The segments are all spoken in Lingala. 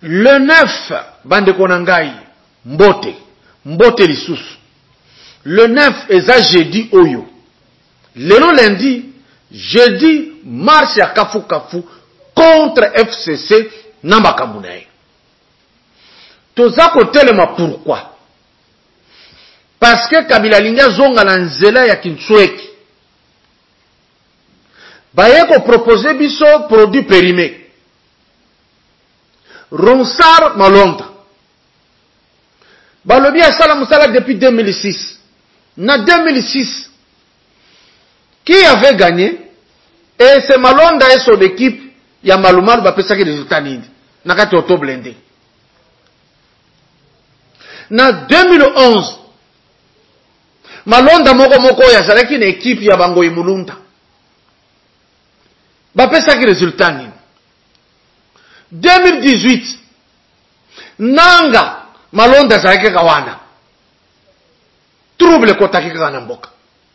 Le 9, bande konangai, mbote lisusu. Le 9, eza jeudi oyo. Lelo lundi, jeudi, marche ya kafu contre FCC namba kamunaye. Toza kotelema pourquoi? Parce que Kabila linga zonga na nzela ya Kinshweki. Baye ko proposer biso produit périmé. Ronsard Malonda. Balobi asala musala depuis 2006. Na 2006, qui avait gagné? Et c'est Malonda et son équipe, ya Malumalu ba pesa ki résultat nini. Nakati auto blindé. Na 2011, Malonda moko ya zalaki na équipe ya Bango Imulunda. Ba pesa ki résultat nini. 2018, Nanga Malonda zalaki kawana. Trouble kotaki kana mboka.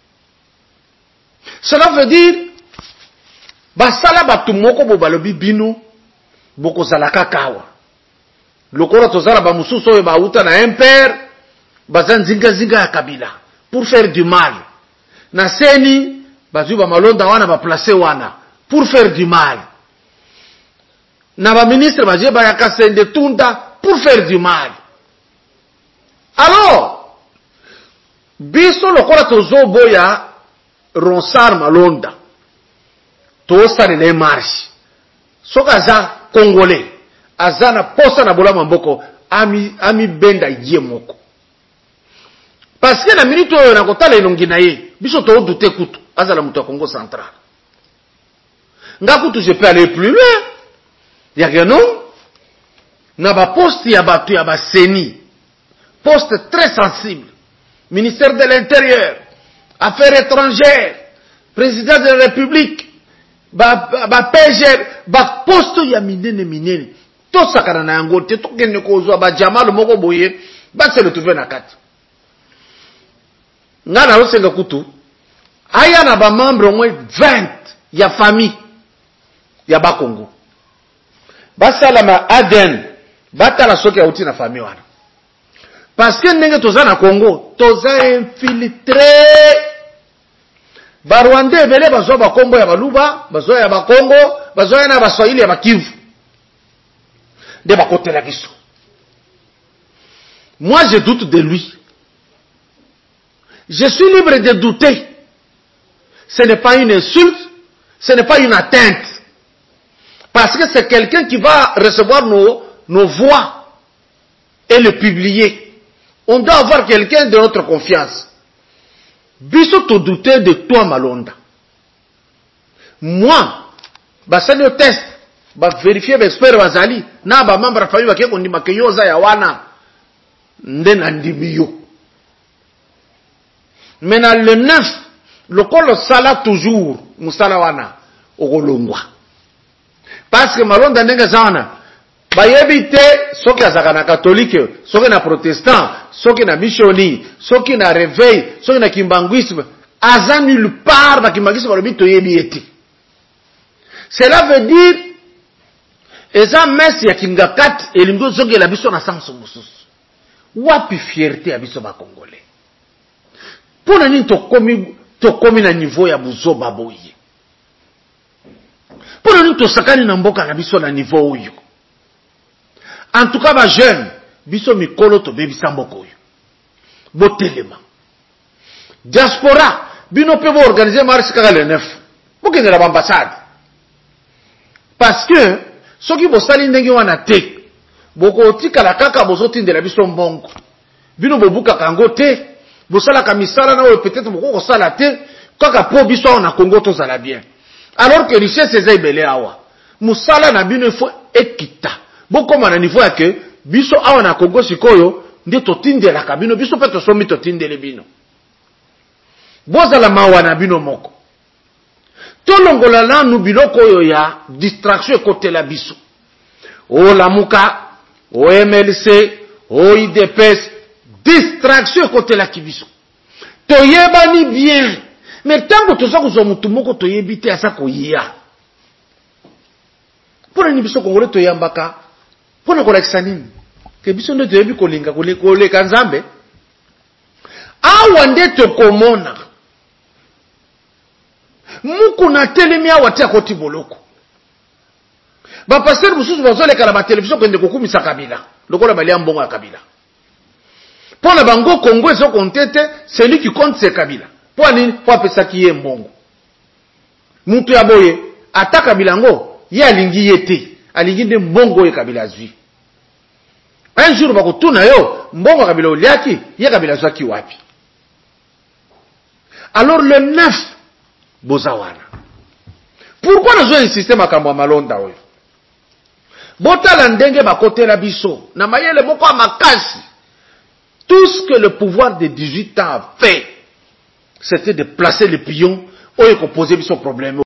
Cela veut dire basala batu moko bo balobi bino boko zalaka kawa. Lokora tozala ba mususu oyo bauta na impère bazan zinga ya Kabila pour faire du mal. Na seni bazu ba Malonda wana ba placer wana pour faire du mal. Na ba ministre baje ba yakasende tunda pour faire du mal. Alors biso lokola tozo boya Ronsard Malonda to sare le marche soka za congolais azana posa na bola mamboko ami benda yie moko parce que na minute oyo na kotala elongi na ye biso to douter kutu azala muto Congo central nga kutu je peux aller plus loin ya que non na ba poste ya batu ya ba seni poste très sensible ministère de l'Intérieur, Affaires étrangères, président de la République, PGR, poste ya minene. To sakana na yango te to kende ko zo ba jamal moko boye, ba se le trouver na kati. Ngana osenga kutu, aya na ba membre au moins 20 ya famille ya ba Congo. Ba salama Aden, ba tala soki auti na famille wana. Parce que ndenge toza na Congo, toza infiltré. Ba Rwanda ebele bazwa ba Kongo ya baluba, bazwa ya ba Congo, bazwa ya na ba Swahili ya ba Kivu. De ba kote la biso. Moi je doute de lui. Je suis libre de douter. Ce n'est pas une insulte, ce n'est pas une atteinte. Parce que c'est quelqu'un qui va recevoir nos voix et le publier. On doit avoir quelqu'un de notre confiance. Biso to douter de toi Malonda. Moi, basali au test, ba vérifier expert bazali, na ba membre famille ba ko ndima keyoza ya wana ndena ndimiyo. Maintenant le 9, le kolo sala toujours musala wana okolongwa. Parce que Malonda ndenga zana bayebi te soki azaka na catholique, soki na protestant, soki na missioni, soki na réveil, soki na kimbanguisme, aza nulle part ba kimbanguisme balobi toyebi ete. Cela veut dire eza messe ya kingakat elingo zoge la biso na sanso mususu. Wapi fierté ya biso ba congolais. Pona nini tokomi na niveau ya buzoba boye. Pona nini tosakani na mboka na biso na niveau oyo. En tout cas, ba jeune, biso mikolo to bebi samboko yo. Botelema. Diaspora, bino pe bo organiser marche kaka le 9. Boke de la ambassade. Parce que, soki bo sali ndenge wana te, boko tika la kaka bozo tindela biso mbongo. Bino bobuka kango te, bo sala ka misala na o peut-être boko ko sala te, kaka po biso na Congo to sala bien. Alors que richesse ezai belé awa. Musala na bino faut ekita. Boko mana niveau ya ke biso awa na Congo sikoyo ndi totindela ka bino biso pe to somi totindele bino. Bozala mawa na bino moko. Tolongola lanu biloko oyo ya distraction kote la biso. O lamuka, o MLC, o IDPS, distraction kote la kibiso. Toyebani bien. Mais tango toza kuzo mutu moko toyebi te asa koyia. Pona ni biso Congolais toyambaka Pona kolakisa nini? Ke biso nde toyebi kolinga koleka Nzambe. Awa nde tokomona. Mukuna telemi awa te akoti boloko. Ba pasteur mususu bazoleka na ba television kende kokumisa Kabila. Lokola balia mbongo ya Kabila. Pona bango Congo ezo kontete, celui qui compte c'est Kabila. Pona nini? Po apesa ki ye mbongo. Mutu ya boye ata Kabila ngo, ye alingi yete. Alingi nde mbongo ye Kabila azwi. Un jour bakotuna yo, mbongo Kabila oliaki, ye Kabila zwaki wapi. Alors le 9 bozawana. Pourquoi nous avons insisté makambo malonda oyo? Botala ndenge bakotela biso, na mayele moko ya makasi. Tout ce que le pouvoir de 18 ans a fait, c'était de placer les pions oyo ko poser biso problème.